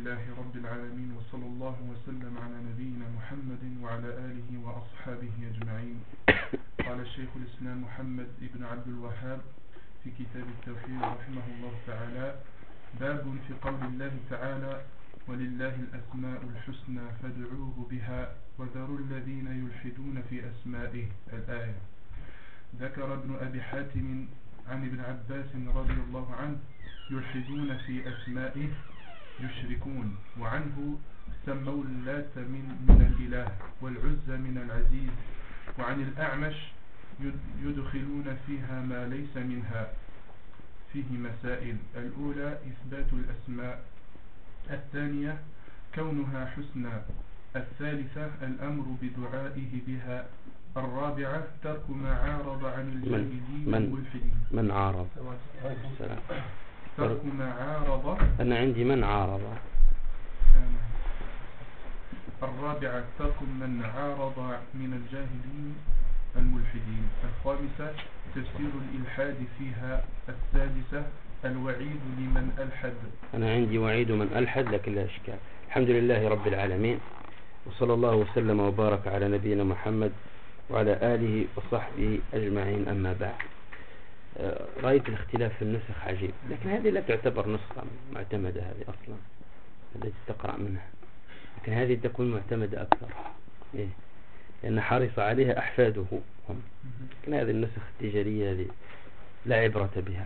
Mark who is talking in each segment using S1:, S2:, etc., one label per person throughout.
S1: لله رب العالمين، وصلى الله وسلم على نبينا محمد وعلى آله وأصحابه أجمعين. قال الشيخ الإسلام محمد بن عبد الوهاب في كتاب التوحيد رحمه الله تعالى: باب في قول الله تعالى: ولله الأسماء الحسنى فادعوه بها وذروا الذين يلحدون في أسمائه. الآية. ذكر ابن أبي حاتم عن ابن عباس رضي الله عنه: يلحدون في أسمائه يشركون، وعنه سموا اللات من الإله والعزى من العزيز. وعن الأعمش: يدخلون فيها ما ليس منها. فيه مسائل: الأولى إثبات الأسماء، الثانية كونها حسنى، الثالثة الأمر بدعائه بها، الرابعة ترك ما عارض عن الجاهلين والملحدين.
S2: من عارض؟
S1: ترك ما عارض.
S2: أنا عندي من عارض.
S1: الرابعة ترك من عارض من الجاهلين الملحدين. الخامسة تفسير الإلحاد فيها. السادسة الوعيد لمن ألحد.
S2: أنا عندي وعيد من ألحد، لكن لا إشكال. الحمد لله رب العالمين، وصلى الله وسلم وبارك على نبينا محمد وعلى آله وصحبه أجمعين. أما بعد، رأيت الاختلاف في النسخ عجيب، لكن هذه لا تعتبر نسخة معتمدة هذه أصلا التي تقرأ منها، لكن هذه تكون معتمدة أكثر، لأن حرص عليها أحفاده هم. لكن هذه النسخ التجارية هذه لا عبرة بها.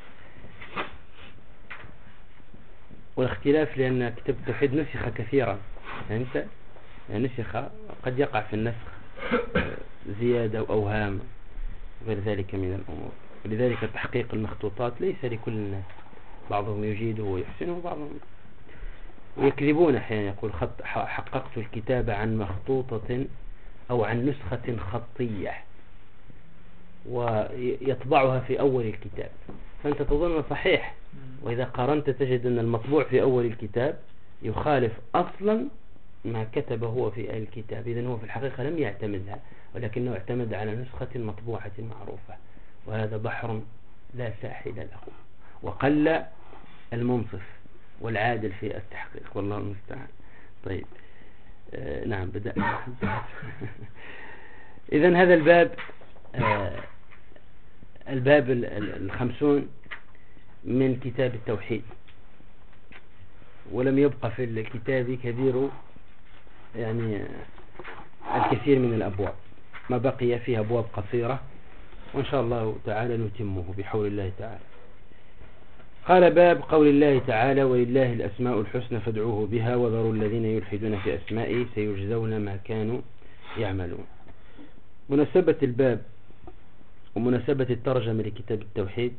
S2: والاختلاف لأن كتاب التوحيد نسخ كثيرا، أنت نسخ قد يقع في النسخ زيادة وأوهام وغير ذلك من الأمور، ولذلك تحقيق المخطوطات ليس لكل الناس، بعضهم يجيده ويحسنه وبعضهم ويكذبون أحيانا، يقول حققت الكتاب عن مخطوطة أو عن نسخة خطية ويطبعها في أول الكتاب، فأنت تظن صحيح، وإذا قارنت تجد أن المطبوع في أول الكتاب يخالف أصلا ما كتب هو في الكتاب. إذن هو في الحقيقة لم يعتمدها، ولكنه اعتمد على نسخة مطبوعة معروفة، وهذا بحر لا ساحل له، وقل المنصف والعادل في التحقيق، والله المستعان. طيب، نعم، بدأنا. إذن هذا الباب 50 من كتاب التوحيد، ولم يبقى في الكتاب كبير يعني الكثير من الأبواب، ما بقي فيه أبواب قصيرة، وإن شاء الله تعالى نتمه بحول الله تعالى. قال: باب قول الله تعالى: ولله الأسماء الحسنى فادعوه بها وذروا الذين يلحدون في أسمائه سيجزون ما كانوا يعملون. مناسبة الباب ومناسبة الترجمة لكتاب التوحيد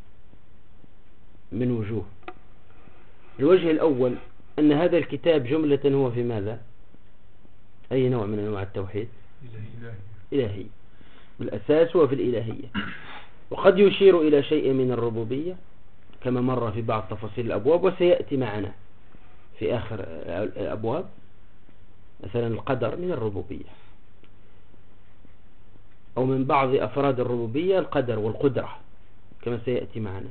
S2: من وجوه. الوجه الأول أن هذا الكتاب جملة هو في ماذا؟ أي نوع من أنواع التوحيد؟ إلهي. بالأساس هو في الإلهية، وقد يشير إلى شيء من الربوبية كما مر في بعض تفاصيل الأبواب، وسيأتي معنا في آخر الأبواب مثلا القدر من الربوبية، أو من بعض أفراد الربوبية القدر والقدرة كما سيأتي معنا.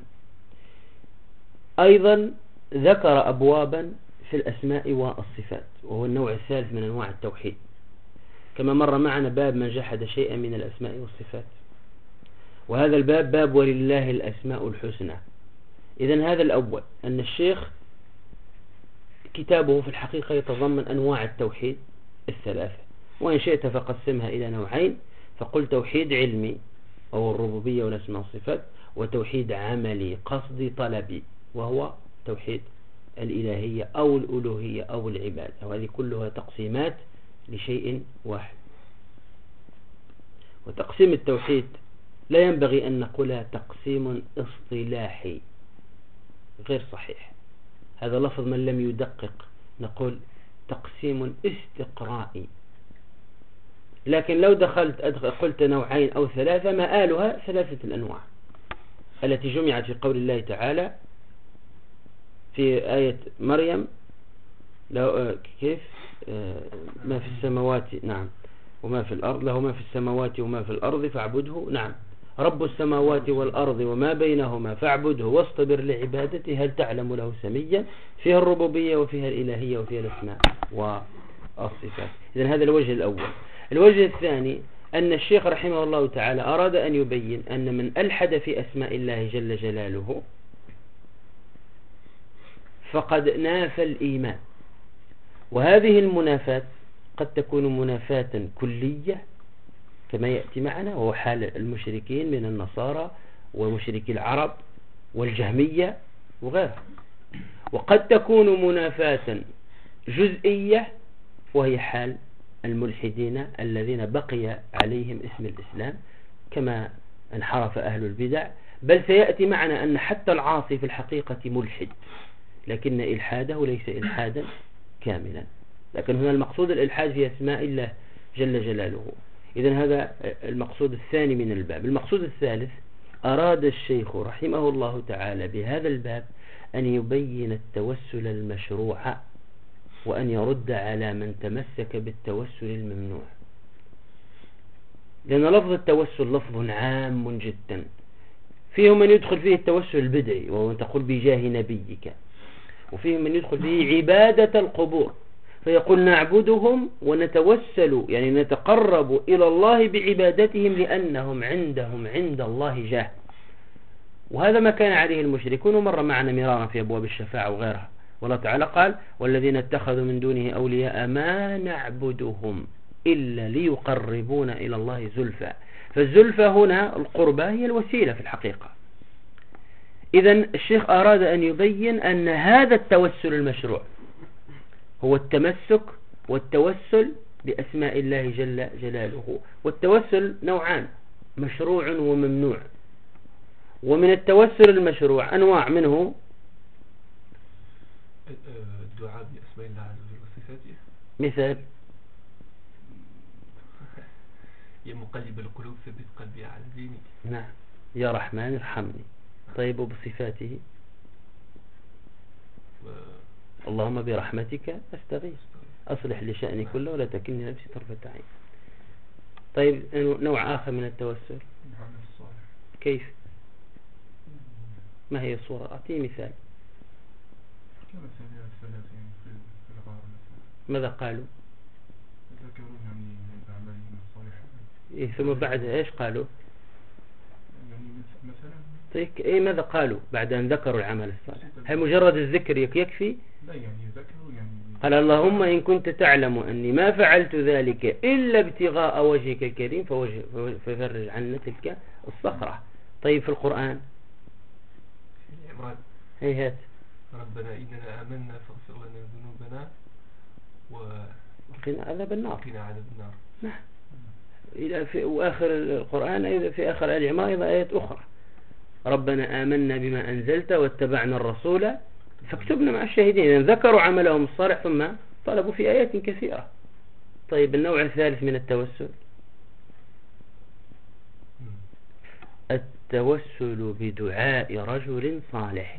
S2: أيضا ذكر أبوابا في الأسماء والصفات، وهو النوع الثالث من أنواع التوحيد، كما مر معنا باب من جحد شيئا من الأسماء والصفات، وهذا الباب باب ولله الأسماء الحسنى. إذن هذا الأول أن الشيخ كتابه في الحقيقة يتضمن أنواع التوحيد الثلاثة، وإن شئت فقسمها إلى نوعين، فقل توحيد علمي أو الربوبية والأسماء والصفات، وتوحيد عملي قصدي طلبي وهو توحيد الإلهية أو الألوهية أو العبادة، وهذه كلها تقسيمات لشيء واحد. وتقسيم التوحيد لا ينبغي أن نقولها تقسيم اصطلاحي، غير صحيح، هذا لفظ من لم يدقق، نقول تقسيم استقرائي. لكن لو قلت نوعين أو ثلاثة، مآلها ثلاثة الأنواع التي جمعت في قول الله تعالى في آية مريم: لو كيف ما في السماوات، نعم، وما في الأرض، له ما في السماوات وما في الأرض فاعبده، نعم، رب السماوات والأرض وما بينهما فاعبده واصطبر لعبادته هل تعلم له سميا، فيها الربوبية وفيها الإلهية وفيها الأسماء والصفات. إذن هذا الوجه الأول. الوجه الثاني أن الشيخ رحمه الله تعالى أراد أن يبين أن من ألحد في أسماء الله جل جلاله فقد نافى الإيمان، وهذه المنافاة قد تكون منافاة كلية كما يأتي معنا، وهو حال المشركين من النصارى ومشركي العرب والجهمية وغيرها، وقد تكون منافاة جزئية وهي حال الملحدين الذين بقي عليهم اسم الإسلام كما انحرف أهل البدع. بل سيأتي معنا أن حتى العاصي في الحقيقة ملحد، لكن إلحاده ليس إلحادا كاملا. لكن هنا المقصود الإلحاد في أسماء الله جل جلاله. إذن هذا المقصود الثاني من الباب. المقصود الثالث، أراد الشيخ رحمه الله تعالى بهذا الباب أن يبين التوسل المشروع وأن يرد على من تمسك بالتوسل الممنوع، لأن لفظ التوسل لفظ عام جدا، فيه من يدخل فيه التوسل البدعي وهو أن تقول بجاه نبيك، وفيه من يدخل فيه عبادة القبور فيقول نعبدهم ونتوسل يعني نتقرب إلى الله بعبادتهم لأنهم عندهم عند الله جاه. وهذا ما كان عليه المشركون، ومر معنا مرارا في أبواب الشفاعة وغيرها. والله تعالى قال والذين اتخذوا من دونه أولياء ما نعبدهم إلا ليقربون إلى الله زلفى. فالزلفى هنا القربى هي الوسيلة في الحقيقة. إذن الشيخ أراد أن يبين أن هذا التوسل المشروع هو التمسك والتوسل بأسماء الله جل جلاله. والتوسل نوعان، مشروع وممنوع. ومن التوسل المشروع أنواع، منه
S3: الدعاء بأسماء الله عز وجل وصفاته،
S2: مثال
S3: يا مقلب القلوب ثبت قلبي على دينك.
S2: نعم، يا رحمن ارحمني. طيب، وبصفاته اللهم برحمتك أستغيث أصلح لشأني كله ولا تكلني نفسي طرفة عين. طيب، نوع آخر من التوسل كيف؟ ما هي الصورة؟ أعطيه مثال. ماذا قالوا؟
S1: ذكروا يعني أعمالهم الصالحة.
S2: ثم بعدها إيش قالوا؟
S1: يعني مثلا
S2: طيب، ماذا قالوا بعد أن ذكروا العمل الصالح؟ هل مجرد الذكر يكفي؟
S1: لا، يعني ذكروا يعني
S2: قال اللهم إن كنت تعلم أني ما فعلت ذلك إلا ابتغاء وجهك الكريم ففرج عنا تلك الصخرة. طيب، في القرآن
S3: عمران
S2: هيهات
S3: ربنا إننا آمنا فاغفر لنا ذنوبنا
S2: وقنا عذاب النار. نعم. وآخر القرآن أيضا في آخر آل عمران أيضا آيات أخرى، ربنا آمنا بما أنزلت واتبعنا الرسول فاكتبنا مع الشاهدين. يعني ذكروا عملهم الصالح ثم طلبوا في آيات كثيرة. طيب، النوع الثالث من التوسل التوسل بدعاء رجل صالح،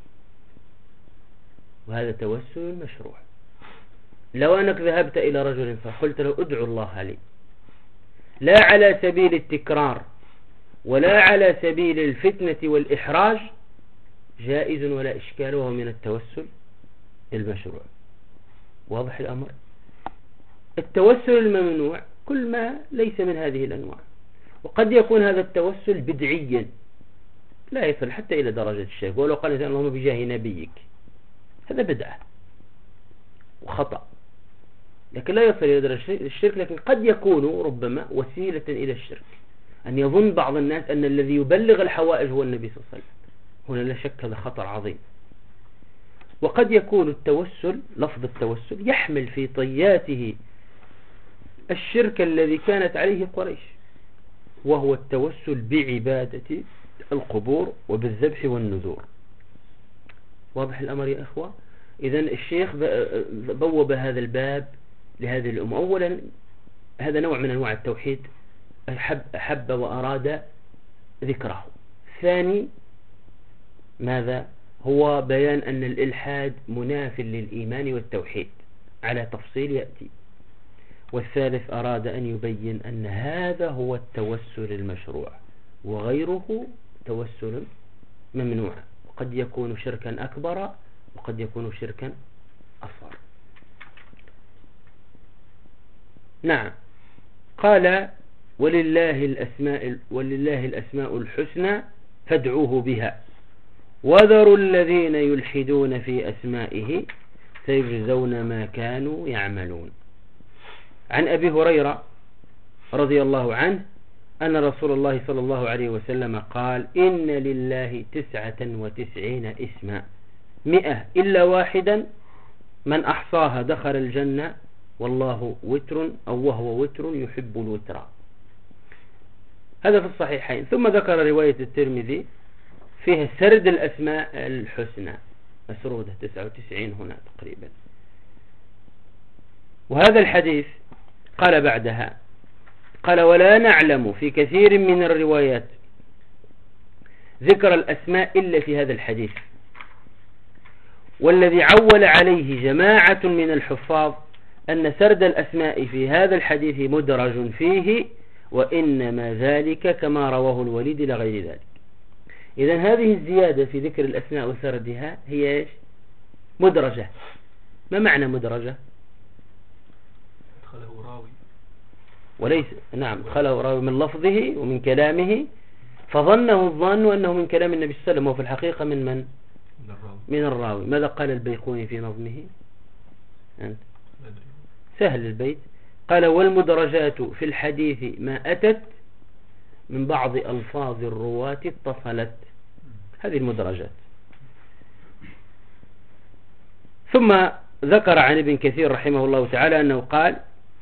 S2: وهذا توسل مشروع. لو أنك ذهبت إلى رجل فقلت له ادعو الله لي، لا على سبيل التكرار ولا على سبيل الفتنة والإحراج، جائز ولا إشكال، وهو من التوسل المشروع. واضح الأمر؟ التوسل الممنوع كل ما ليس من هذه الأنواع، وقد يكون هذا التوسل بدعيا لا يصل حتى إلى درجة الشرك، ولو قال الإنسان اللهم بجاه نبيك، هذا بدعة وخطأ، لكن لا يصل إلى درجة الشرك. لكن قد يكون ربما وسيلة إلى الشرك، أن يظن بعض الناس أن الذي يبلغ الحوائج هو النبي صلى الله عليه وسلم. هنا لا شك هذا خطر عظيم. وقد يكون التوسل، لفظ التوسل يحمل في طياته الشرك الذي كانت عليه قريش، وهو التوسل بعبادة القبور وبالذبح والنذور. واضح الأمر يا أخوة؟ إذن الشيخ بوب هذا الباب لهذه الأمة. أولا، هذا نوع من أنواع التوحيد أحب وأراد ذكره. ثاني، ماذا؟ هو بيان أن الإلحاد مناف للإيمان والتوحيد على تفصيل يأتي. والثالث، أراد أن يبين أن هذا هو التوسل المشروع، وغيره توسل ممنوع، وقد يكون شركا أكبر وقد يكون شركا أصغر. نعم. قال ولله الأسماء الحسنى فادعوه بها وذروا الذين يلحدون في أسمائه سيجزون ما كانوا يعملون. عن أبي هريرة رضي الله عنه أن رسول الله صلى الله عليه وسلم قال إن لله 99 اسما 100 إلا واحدا من أحصاها دخل الجنة والله وتر أو وهو وتر يحب الوتر. هذا في الصحيحين. ثم ذكر رواية الترمذي فيها سرد الأسماء الحسنى مسرودة 99 هنا تقريبا. وهذا الحديث قال بعدها قال ولا نعلم في كثير من الروايات ذكر الأسماء إلا في هذا الحديث، والذي عول عليه جماعة من الحفاظ أن سرد الأسماء في هذا الحديث مدرج فيه، وإنما ذلك كما رواه الوليد لغير ذلك. إذن هذه الزيادة في ذكر الأسماء وسردها هي إيش؟ مدرجة. ما معنى مدرجة؟
S3: دخله راوي
S2: وليس نعم دخله راوي من لفظه ومن كلامه فظنه الظن أنه من كلام النبي صلى الله عليه وسلم، وفي الحقيقة من من؟ من الراوي. ماذا قال البيقوني في نظمه؟ أنت سهل البيت. قال والمدرجات في الحديث ما أتت من بعض ألفاظ الرواة اتصلت. هذه المدرجات. ثم ذكر عن ابن كثير رحمه الله تعالى أنه قال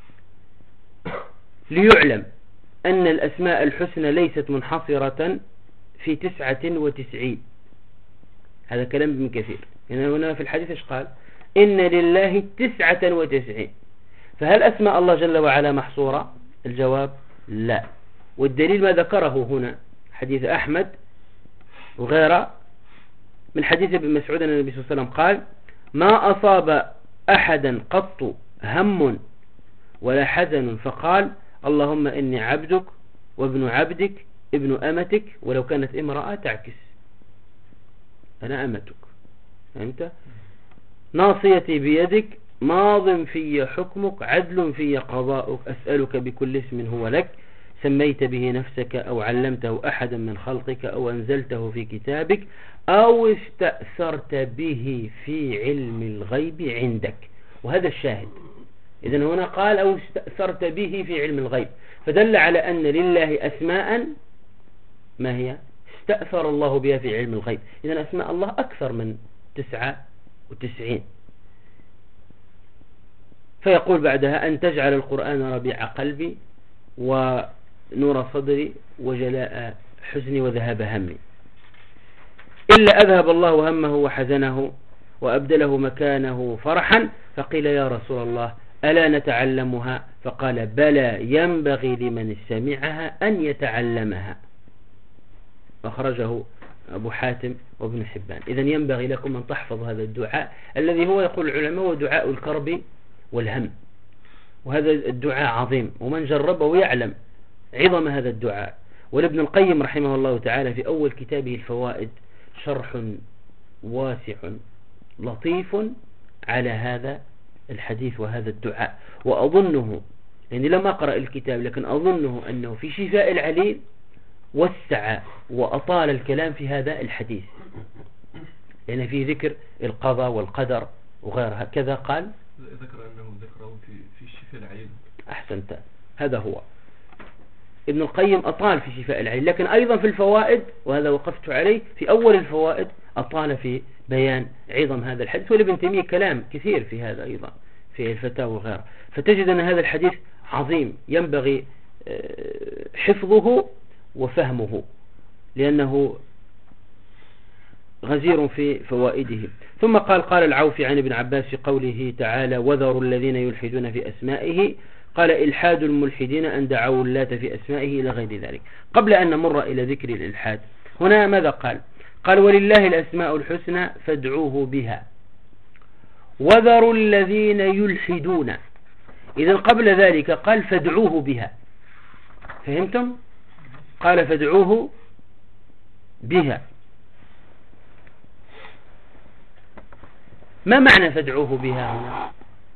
S2: ليعلم أن الأسماء الحسنى ليست منحصرة في 99. هذا كلام ابن كثير. يعني هنا في الحديث ايش قال؟ إن لله 99. فهل أسماء الله جل وعلا محصورة؟ الجواب لا. والدليل ما ذكره هنا حديث أحمد وغيره من حديث ابن مسعود أن النبي صلى الله عليه وسلم قال ما أصاب أحدا قط هم ولا حزن فقال اللهم إني عبدك وابن عبدك ابن أمتك، ولو كانت امرأة تعكس أنا أمتك. فهمت؟ ناصيتي بيدك ماض في حكمك عدل في قضاؤك أسألك بكل اسم هو لك سميت به نفسك أو علمته أحدا من خلقك أو أنزلته في كتابك أو استأثرت به في علم الغيب عندك. وهذا الشاهد. إذن هنا قال أو استأثرت به في علم الغيب، فدل على أن لله أسماء ما هي استأثر الله بها في علم الغيب. إذن أسماء الله أكثر من 99. فيقول بعدها أن تجعل القرآن ربيع قلبي ونور صدري وجلاء حزني وذهاب همي، إلا أذهب الله همه وحزنه وأبدله مكانه فرحا. فقيل يا رسول الله ألا نتعلمها؟ فقال بلى ينبغي لمن سمعها أن يتعلمها. أخرجه أبو حاتم وابن حبان. إذن ينبغي لكم أن تحفظ هذا الدعاء الذي هو يقول العلماء هو دعاء الكرب والهم، وهذا الدعاء عظيم ومن جربه يعلم عظم هذا الدعاء. ولابن القيم رحمه الله تعالى في أول كتابه الفوائد شرح واسع لطيف على هذا الحديث وهذا الدعاء. وأظنه يعني لم أقرأ الكتاب لكن أظنه أنه في شفاء العليل وسع وأطال الكلام في هذا الحديث، لأن يعني في ذكر القضاء والقدر وغيرها. كذا قال
S3: ذكر أنه ذكره في شفاء العليل.
S2: أحسنت. هذا هو ابن القيم أطال في شفاء العليل، لكن أيضا في الفوائد وهذا وقفت عليه في أول الفوائد أطال في بيان عظم هذا الحديث. ولابن تيمية كلام كثير في هذا أيضا في الفتاوى وغيره. فتجد أن هذا الحديث عظيم ينبغي حفظه وفهمه لأنه غزير في فوائده. ثم قال العوفي عن ابن عباس في قوله تعالى وذروا الذين يلحدون في أسمائه قال إلحاد الملحدين أن دعوا اللات في أسمائه إلى غير ذلك. قبل أن نمر إلى ذكر الإلحاد هنا ماذا قال ولله الأسماء الحسنى فادعوه بها وذروا الذين قال فادعوه بها. ما معنى فادعوه بها هنا؟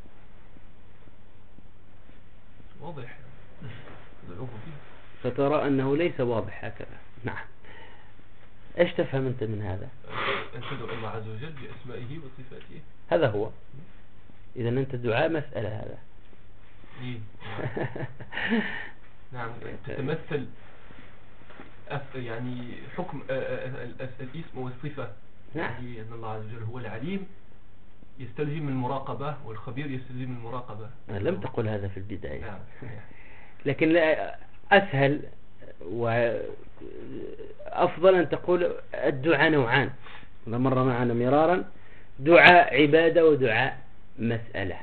S3: واضح فادعوه بها.
S2: فترى أنه ليس واضح هكذا. نعم. ايش تفهم أنت من هذا؟
S3: أن تدعو الله عز وجل بأسمائه وصفاته.
S2: هذا هو. إذا أنت دعاء مسألة هذا.
S3: إيه؟ نعم. تتمثل يعني حكم الاسم والصفة.
S2: نعم.
S3: يعني أن الله عز وجل هو العليم يستلزم المراقبة، والخبير يستلزم المراقبة.
S2: لم تقل هذا في البداية.
S3: نعم.
S2: لكن أسهل وأفضل أن تقول الدعاء نوعان، مر معنا مرارا، دعاء عبادة ودعاء مسألة.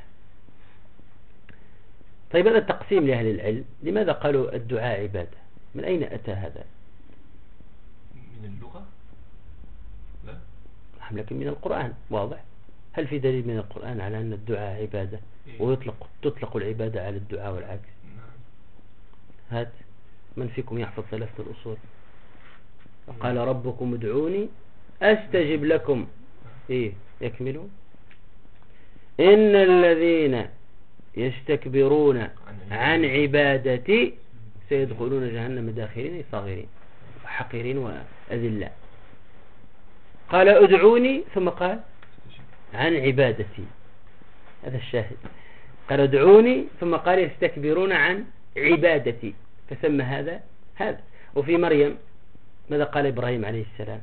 S2: طيب هذا التقسيم لأهل العلم، لماذا قالوا الدعاء عبادة؟ من أين أتى هذا؟
S3: من اللغة؟ لا،
S2: لكن من القرآن واضح. هل في دليل من القرآن على أن الدعاء عبادة وتطلق العبادة على الدعاء والعكس؟ هات من فيكم يحفظ ثلاثة الأصول؟ قال ربكم ادعوني أستجب لكم. إيه يكملوا؟ إن الذين يستكبرون عن عبادتي سيدخلون جهنم داخرين صاغرين حقيرين وأذلاء. قال ادعوني ثم قال عن عبادتي. هذا الشاهد. قال ادعوني ثم قال يستكبرون عن عبادتي، فسمى هذا. وفي مريم ماذا قال إبراهيم عليه السلام؟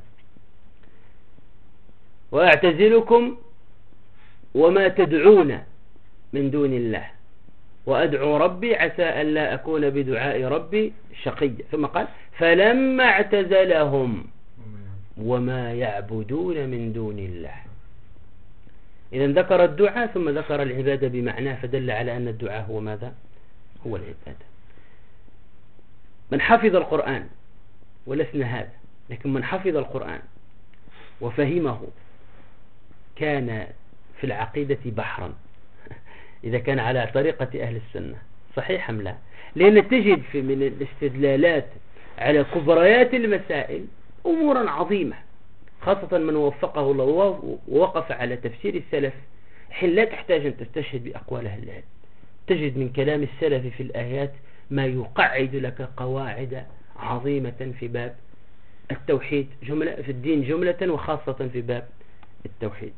S2: وأعتزلكم وما تدعون من دون الله وأدعو ربي عسى أن لا أكون بدعاء ربي شقيا. ثم قال فلما اعتزلهم وما يعبدون من دون الله. إذن ذكر الدعاء ثم ذكر العبادة بمعناه، فدل على أن الدعاء هو ماذا؟ هو العبادة. من حفظ القرآن، ولسنا هذا، لكن من حفظ القرآن وفهمه كان في العقيدة بحرا إذا كان على طريقة أهل السنة. صحيح أم لا؟ لأن تجد من الاستدلالات على كبريات المسائل أمورا عظيمة، خاصة من وفقه الله ووقف على تفسير السلف، حين لا تحتاج أن تستشهد بأقوال أهل العلم. تجد من كلام السلف في الآيات ما يقعد لك قواعد عظيمة في باب التوحيد في الدين جملة، وخاصة في باب التوحيد.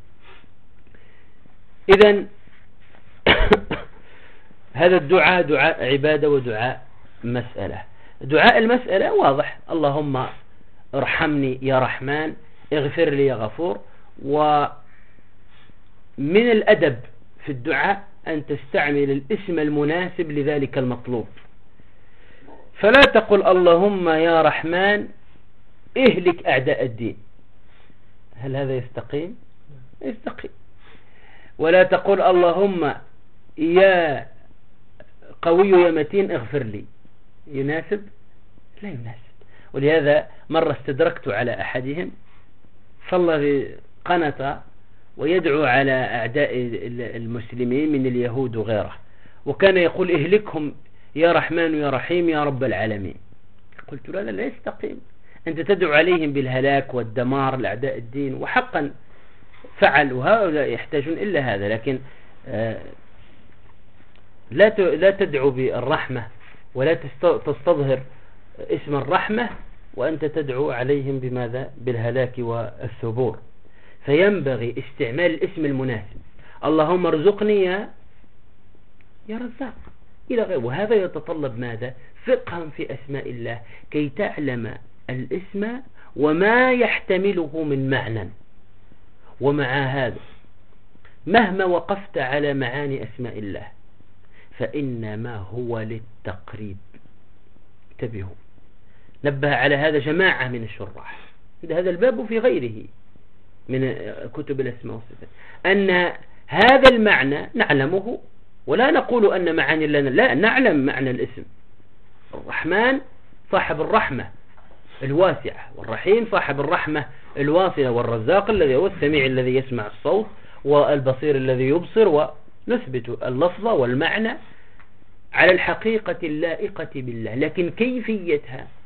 S2: إذن هذا الدعاء دعاء عبادة ودعاء مسألة. دعاء المسألة واضح، اللهم ارحمني يا رحمن، اغفر لي يا غفور. ومن الأدب في الدعاء أن تستعمل الاسم المناسب لذلك المطلوب، فلا تقل اللهم يا رحمن اهلك أعداء الدين. هل هذا يستقيم؟ يستقيم. ولا تقل اللهم يا قوي يا متين اغفر لي. يناسب؟ لا يناسب. ولهذا مرة استدركت على أحدهم صلى في قناة ويدعو على أعداء المسلمين من اليهود وغيره، وكان يقول اهلكهم يا رحمن يا رحيم يا رب العالمين. قلت له هذا لا يستقيم، أنت تدعو عليهم بالهلاك والدمار لأعداء الدين، وحقا فعل، وهؤلاء يحتاجون إلا هذا. لكن لا تدعو بالرحمة ولا تستظهر اسم الرحمة وأنت تدعو عليهم بماذا؟ بالهلاك والثبور. فينبغي استعمال الاسم المناسب. اللهم ارزقني يا رزاق إلى غيره. وهذا يتطلب ماذا؟ فقها في أسماء الله كي تعلم الاسم وما يحتمله من معنى. ومع هذا مهما وقفت على معاني أسماء الله فإنما هو للتقريب. انتبهوا، نبه على هذا جماعة من الشراح، هذا الباب في غيره من كتب الأسماء والصفات، أن هذا المعنى نعلمه ولا نقول أن معاني لنا، لا، نعلم معنى الاسم. الرحمن صاحب الرحمة الواسعة، والرحيم صاحب الرحمة الواصلة، والرزاق الذي هو السميع الذي يسمع الصوت، والبصير الذي يبصر. ونثبت اللفظ والمعنى على الحقيقة اللائقة بالله، لكن كيفيتها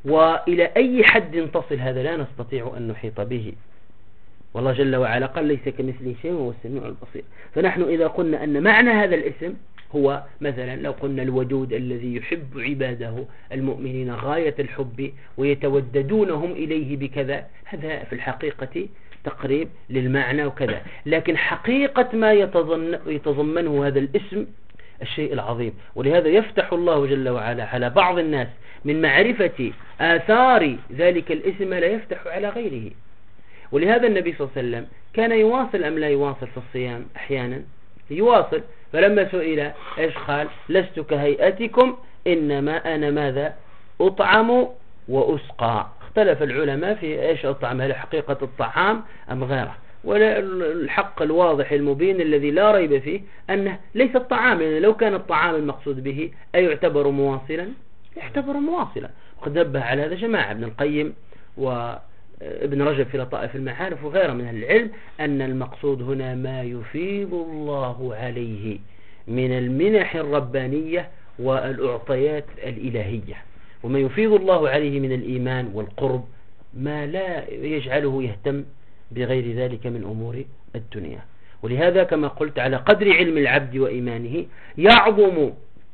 S2: وإلى أي حد تصل هذا لا نستطيع أن نحيط به. والله جل وعلا قال ليس كمثله شيء وهو السميع البصير. فنحن إذا قلنا أن معنى هذا الاسم هو مثلا لو قلنا الودود الذي يحب عباده المؤمنين غاية الحب ويتوددونهم إليه بكذا، هذا في الحقيقة تقريب للمعنى وكذا. لكن حقيقة ما يتضمنه هذا الاسم الشيء العظيم. ولهذا يفتح الله جل وعلا على بعض الناس من معرفة آثار ذلك الاسم ما لا يفتح على غيره. ولهذا النبي صلى الله عليه وسلم كان يواصل أم لا يواصل في الصيام؟ أحيانا يواصل. فلما سئل إيش قال؟ لست كهيئتكم إنما أنا ماذا؟ أطعم وأسقى. اختلف العلماء في إيش أطعم، هل حقيقة الطعام أم غيره؟ والحق الواضح المبين الذي لا ريب فيه أنه ليس الطعام، لأن لو كان الطعام المقصود به أي يعتبر مواصلا؟ يعتبر مواصلا. وقد نبه على هذا جماعة ابن القيم وابن رجب في لطائف المعارف وغيره من العلم، أن المقصود هنا ما يفيض الله عليه من المنح الربانية والأعطيات الإلهية، وما يفيض الله عليه من الإيمان والقرب ما لا يجعله يهتم بغير ذلك من أمور الدنيا. ولهذا كما قلت على قدر علم العبد وإيمانه يعظم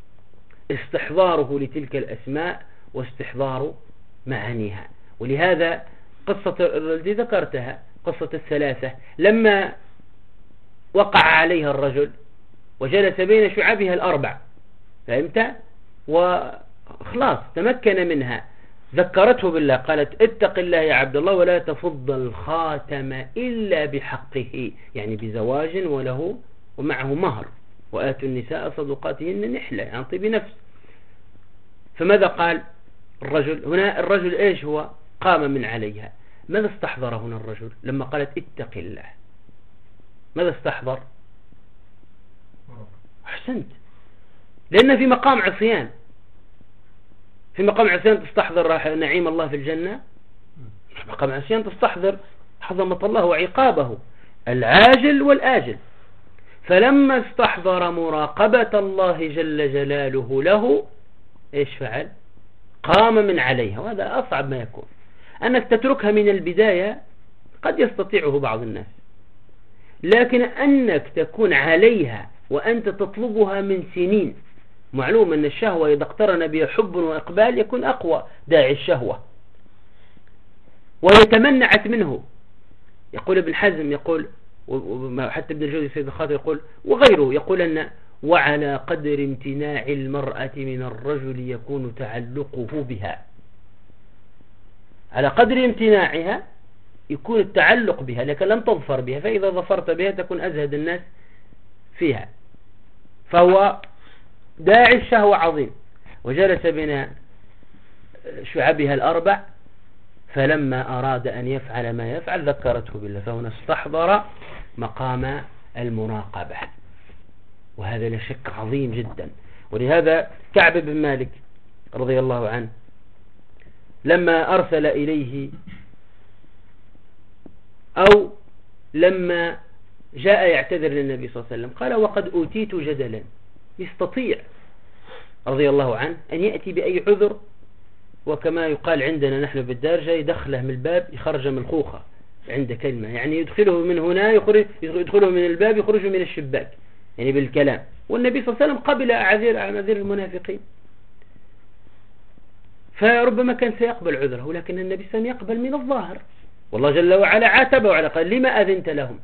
S2: استحضاره لتلك الأسماء واستحضار معانيها. ولهذا قصة التي ذكرتها، قصة الثلاثة، لما وقع عليها الرجل وجلس بين شعبها الأربع، فهمت؟ وخلاص تمكن منها، ذكرته بالله، قالت اتق الله يا عبد الله ولا تفض الخاتم إلا بحقه، يعني بزواج وله ومعه مهر، وآتوا النساء صدقاتهن نحلة عن طيب نفس. فماذا قال الرجل هنا؟ الرجل ايش هو؟ قام من عليها. ماذا استحضر هنا الرجل لما قالت اتق الله؟ ماذا استحضر؟ أحسنت، لأن في مقام عصيان، في مقام عصيان تستحضر نعيم الله في الجنة، في مقام عصيان تستحضر عظمة الله وعقابه العاجل والآجل. فلما استحضر مراقبة الله جل جلاله له ايش فعل؟ قام من عليها. وهذا أصعب ما يكون، أنك تتركها من البداية قد يستطيعه بعض الناس، لكن أنك تكون عليها وأنت تطلبها من سنين. معلوم أن الشهوة إذا اقترن بها حب وإقبال يكون أقوى داعي الشهوة، ويتمنعت منه. يقول ابن حزم، يقول حتى ابن الجوزي سيد الخاطر يقول وغيره، يقول أن وعلى قدر امتناع المرأة من الرجل يكون تعلقه بها، على قدر امتناعها يكون التعلق بها، لكن لم تظفر بها، فإذا ظفرت بها تكون أزهد الناس فيها. فهو داعي الشهوة عظيم، وجلس بين شعبها الأربع، فلما أراد أن يفعل ما يفعل ذكرته بالله، فهنا استحضر مقام المراقبة، وهذا لا شك عظيم جدا. ولهذا كعب بن مالك رضي الله عنه لما أرسل إليه أو لما جاء يعتذر للنبي صلى الله عليه وسلم قال وقد أوتيت جدلا، يستطيع رضي الله عنه أن يأتي بأي عذر، وكما يقال عندنا نحن بالدار جاي دخله من الباب يخرج من الخوخة عند كلمة، يعني يدخله من هنا يدخله من الباب يخرجه من الشباك، يعني بالكلام. والنبي صلى الله عليه وسلم قبل أعذار المنافقين، فربما كان سيقبل عذره، ولكن النبي صلى الله عليه وسلم يقبل من الظاهر، والله جل وعلا عاتبه على قال لما أذنت لهم.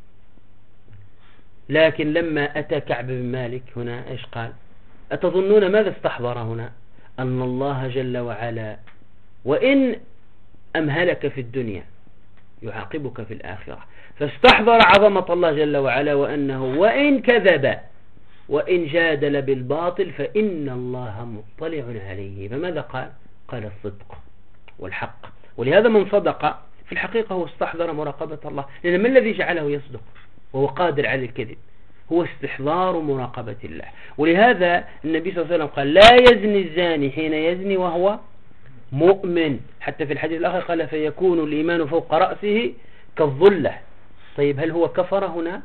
S2: لكن لما أتى كعب بن مالك هنا إيش قال؟ أتظنون ماذا استحضر هنا؟ أن الله جل وعلا وإن أمهلك في الدنيا يعاقبك في الآخرة، فاستحضر عظمة الله جل وعلا، وأنه وإن كذب وإن جادل بالباطل فإن الله مطلع عليه. فماذا قال؟ قال الصدق والحق. ولهذا من صدق في الحقيقة هو استحضر مراقبة الله، لأن ما الذي جعله يصدق وهو قادر على الكذب؟ هو استحضار مراقبة الله. ولهذا النبي صلى الله عليه وسلم قال لا يزني الزاني حين يزني وهو مؤمن، حتى في الحديث الآخر قال فيكون الإيمان فوق رأسه كالظلة. طيب هل هو كفر هنا؟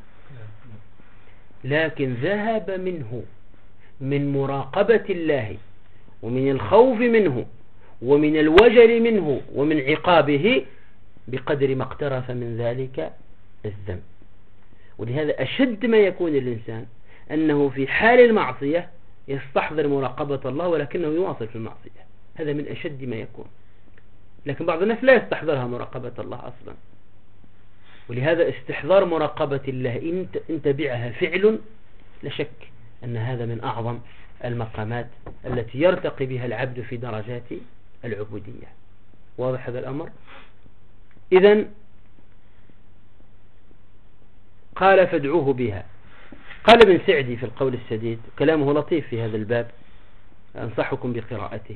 S2: لكن ذهب منه من مراقبة الله ومن الخوف منه ومن الوجل منه ومن عقابه بقدر ما اقترف من ذلك الذنب. ولهذا أشد ما يكون الإنسان أنه في حال المعصية يستحضر مراقبة الله ولكنه يواصل في المعصية، هذا من أشد ما يكون. لكن بعض الناس لا يستحضرها مراقبة الله أصلا. ولهذا استحضار مراقبة الله إن تبعها فعل لا شك أن هذا من أعظم المقامات التي يرتقي بها العبد في درجات العبودية. واضح هذا الأمر؟ إذن قال فادعوه بها. قال ابن سعدي في القول السديد، كلامه لطيف في هذا الباب، أنصحكم بقراءته.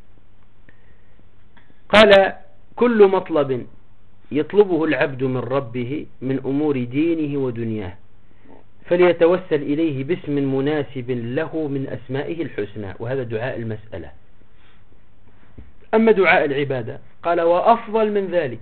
S2: قال كل مطلب يطلبه العبد من ربه من أمور دينه ودنياه فليتوسل إليه باسم مناسب له من أسمائه الحسنى، وهذا دعاء المسألة. أما دعاء العبادة قال وأفضل من ذلك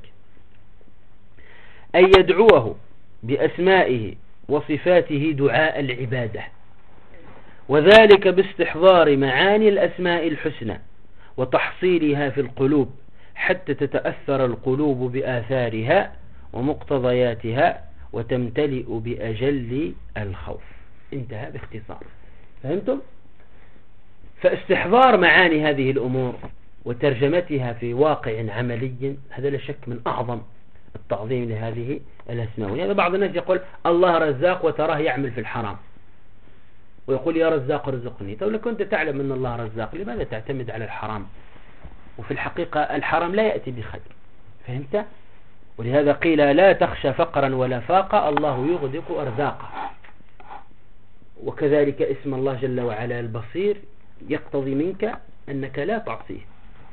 S2: أن يدعوه بأسمائه وصفاته دعاء العبادة، وذلك باستحضار معاني الأسماء الحسنى وتحصيلها في القلوب حتى تتأثر القلوب بآثارها ومقتضياتها وتمتلئ بأجل الخوف. انتهى باختصار. فهمتم؟ فاستحضار معاني هذه الأمور وترجمتها في واقع عملي هذا لا شك من أعظم التعظيم لهذه الأسماء. ولهذا بعض الناس يقول الله رزاق وتراه يعمل في الحرام ويقول يا رزاق ارزقني. طيب لو كنت تعلم أن الله رزاق لماذا تعتمد على الحرام؟ وفي الحقيقة الحرام لا يأتي بخير. فهمت؟ ولهذا قيل لا تخشى فقرا ولا فاقا الله يغدق أرزاقه. وكذلك اسم الله جل وعلا البصير يقتضي منك أنك لا تعصيه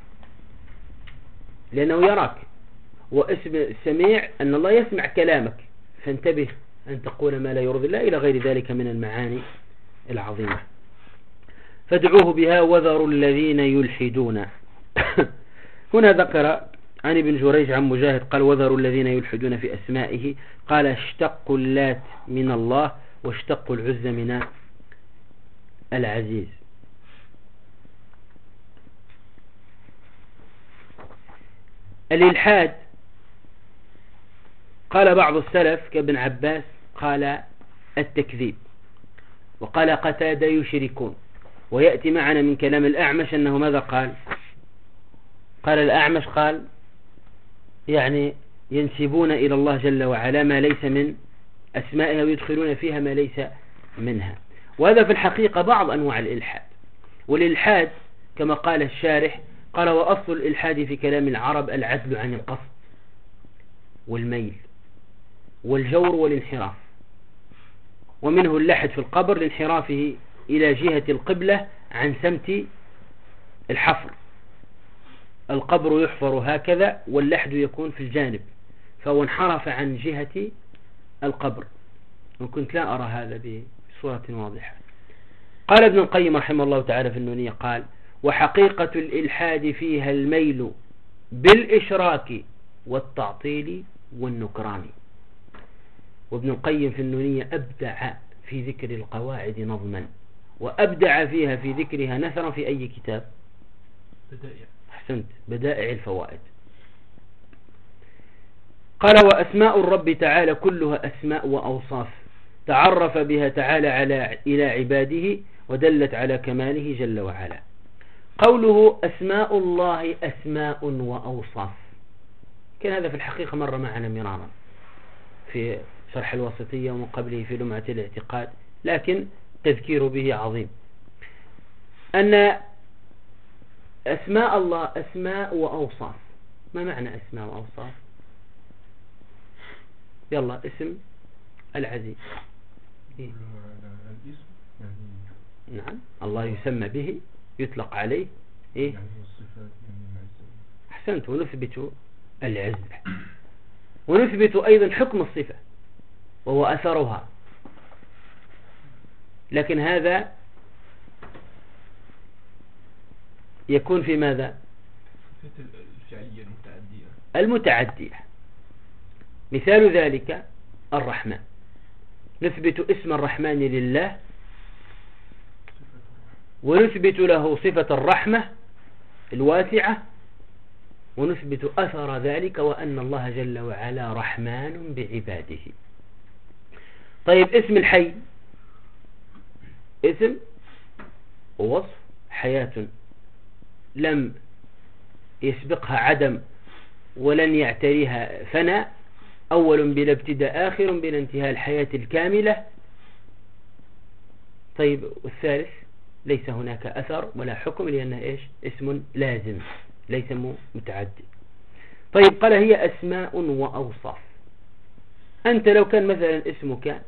S2: لأنه يراك، واسم السميع أن الله يسمع كلامك فانتبه أن تقول ما لا يرضي الله إلى غير ذلك من المعاني العظيمة. فادعوه بها وذروا الذين يلحدون. هنا ذكر عن ابن جريج عن مجاهد قال وذروا الذين يلحدون في أسمائه، قال اشتقوا اللات من الله واشتقوا العزى من العزيز. الإلحاد قال بعض السلف كابن عباس قال التكذيب، وقال قتادة يشركون. ويأتي معنا من كلام الأعمش أنه ماذا قال؟ قال الأعمش قال يعني ينسبون إلى الله جل وعلا ما ليس من أسمائها ويدخلون فيها ما ليس منها. وهذا في الحقيقة بعض أنواع الإلحاد. والإلحاد كما قال الشارح قال وأصل الإلحاد في كلام العرب العدل عن القصد والميل والجور والانحراف، ومنه اللحد في القبر لانحرافه إلى جهة القبلة عن سمت الحفر. القبر يحفر هكذا واللحد يكون في الجانب، فهو انحرف عن جهة القبر، وكنت لا أرى هذا بصورة واضحة. قال ابن القيم رحمه الله تعالى في النونية قال وحقيقة الإلحاد فيها الميل بالإشراك والتعطيل والنكران. وابن القيم في النونية أبدع في ذكر القواعد نظما، وأبدع فيها في ذكرها نثرا في أي كتاب؟
S3: بدائع.
S2: أحسنت، بدائع الفوائد. قال وأسماء الرب تعالى كلها أسماء وأوصاف تعرف بها تعالى إلى عباده ودلت على كماله جل وعلا. قوله أسماء الله أسماء وأوصاف كان هذا في الحقيقة مر معنا مرارا في شرح الوسطية ومن قبله في لمعة الاعتقاد، لكن تذكير به عظيم. أن أسماء الله أسماء وأوصاف. ما معنى أسماء وأوصاف؟ يلا اسم العزيز إيه؟ نعم الله يسمى به يطلق عليه إيه؟ أحسنت. ونثبت العزة ونثبت أيضا حكم الصفة وهو أثرها، لكن هذا يكون في ماذا؟
S3: الفعلية
S2: المتعدية. مثال ذلك الرحمن، نثبت اسم الرحمن لله ونثبت له صفة الرحمة الواسعة ونثبت أثر ذلك وأن الله جل وعلا رحمن بعباده. طيب اسم الحي اسم ووصف حياة لم يسبقها عدم ولن يعتريها فناء، أول بلا ابتداء آخر بلا انتهاء، الحياة الكاملة. طيب والثالث ليس هناك أثر ولا حكم لأنه إيش؟ اسم لازم ليس متعدي. طيب قال هي أسماء وأوصاف. أنت لو كان مثلا اسمك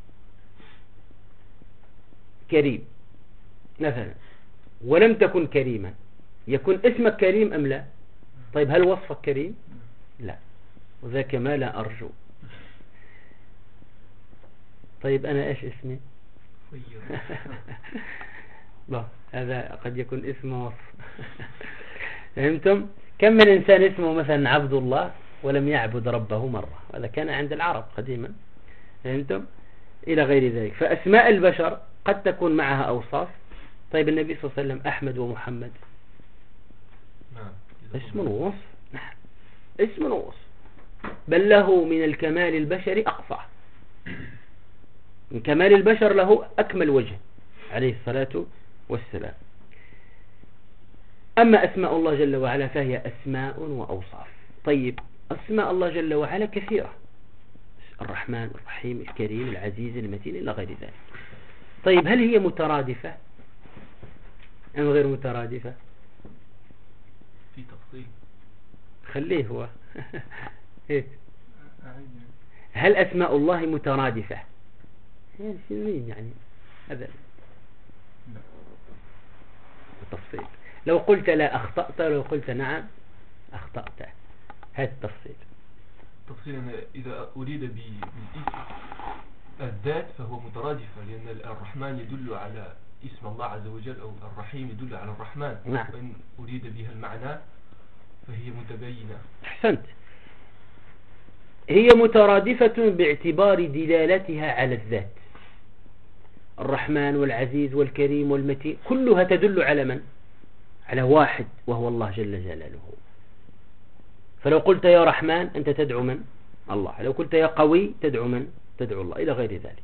S2: كريم مثلا ولم تكن كريما، يكون اسمك كريم أم لا؟ طيب هل وصفك كريم؟ لا، وذاك ما لا أرجو. طيب أنا إيش اسمي؟ لا، هذا قد يكون اسم وصف. فهمتم؟ كم من إنسان اسمه مثلا عبد الله ولم يعبد ربه مرة، هذا كان عند العرب قديما. فهمتم؟ إلى غير ذلك. فأسماء البشر قد تكون معها أوصاف. طيب النبي صلى الله عليه وسلم أحمد ومحمد اسم ووصف. نعم اسم ووصف، بل له من الكمال البشري أقصى. من كمال البشر له أكمل وجه عليه الصلاة والسلام. أما أسماء الله جل وعلا فهي أسماء وأوصاف. طيب أسماء الله جل وعلا كثيرة، الرحمن الرحيم الكريم العزيز المتين إلى غير ذلك. طيب هل هي مترادفة أم غير مترادفة؟
S3: في تفصيل
S2: خليه هو. هل أسماء الله مترادفة؟ يعني هذا التفصيل. لو قلت لا أخطأت، لو قلت نعم أخطأت، هذا التفصيل.
S3: تفصيل إذا أريد بالاسم الذات فهو مترادفة، لأن الرحمن يدل على اسم الله عز وجل، أو الرحيم يدل على الرحمن.
S2: نعم.
S3: وإن أريد بها المعنى فهي متباينة.
S2: أحسنت. هي مترادفة باعتبار دلالتها على الذات. الرحمن والعزيز والكريم والمتين كلها تدل على من؟ على واحد وهو الله جل جلاله. فلو قلت يا رحمن أنت تدعو من؟ الله. لو قلت يا قوي تدعو من؟ تدعو الله، إلى غير ذلك.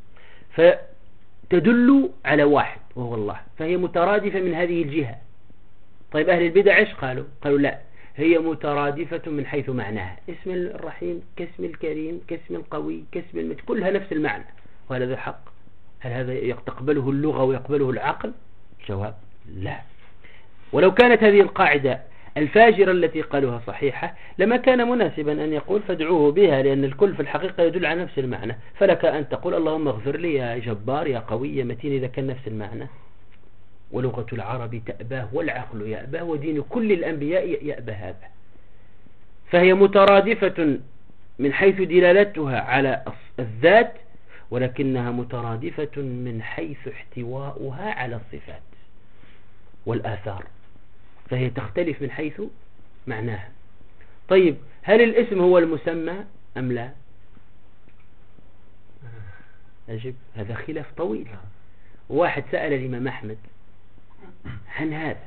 S2: فتدل على واحد وهو الله، فهي مترادفة من هذه الجهة. طيب أهل البدع إيش قالوا؟ قالوا لا، هي مترادفة من حيث معناها. اسم الرحيم كاسم الكريم كاسم القوي كاسم المتين، كلها نفس المعنى. وهل هذا حق؟ هل هذا تقبله اللغة ويقبله العقل؟ جواب لا. ولو كانت هذه القاعدة الفاجرة التي قالوها صحيحة لما كان مناسبا أن يقول فادعوه بها، لأن الكل في الحقيقة يدل على نفس المعنى. فلك أن تقول اللهم اغفر لي يا جبار يا قوي يا متين، إذا كان نفس المعنى. ولغة العرب تأباه والعقل يأباه ودين كل الأنبياء يأبى هذا. فهي مترادفة من حيث دلالتها على الذات، ولكنها مترادفة من حيث احتواؤها على الصفات والآثار، فهي تختلف من حيث معناها. طيب هل الاسم هو المسمى أم لا؟ أجب، هذا خلاف طويل. واحد سأل الإمام أحمد عن هذا،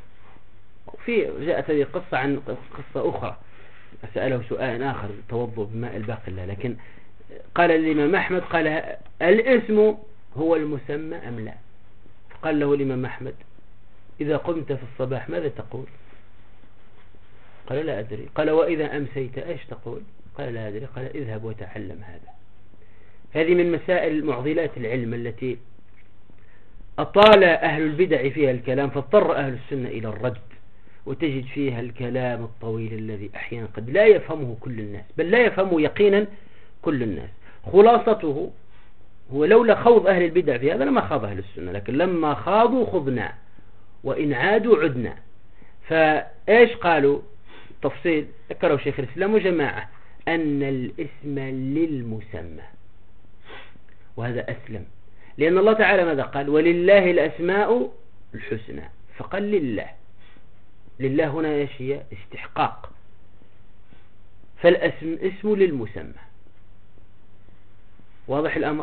S2: جاءت هذه القصة عن قصة أخرى، سأله سؤال آخر توضؤ بماء الباقلة، لكن قال الإمام أحمد قال الاسم هو المسمى أم لا؟ فقال له الإمام أحمد إذا قمت في الصباح ماذا تقول؟ قال لا أدري. قال وإذا أمسيت إيش تقول؟ قال لا أدري. قال اذهب وتعلم هذا. هذه من مسائل معضلات العلم التي أطال أهل البدع فيها الكلام، فاضطر أهل السنة إلى الرد، وتجد فيها الكلام الطويل الذي أحيانا قد لا يفهمه كل الناس، بل لا يفهمه يقينا كل الناس. خلاصته هو لولا خوض أهل البدع في هذا لما خاض أهل السنة، لكن لما خاضوا خضنا وإن عادوا عدنا. فإيش قالوا؟ تفصيل ذكروا شيخ الإسلام وجماعة أن الاسم للمسمى، وهذا أسلم، لأن الله تعالى ماذا قال؟ ولله الأسماء الحسنى، فقال لله. لله هنا إيش هي؟ استحقاق، فالاسم اسم للمسمى. واضح الأمر؟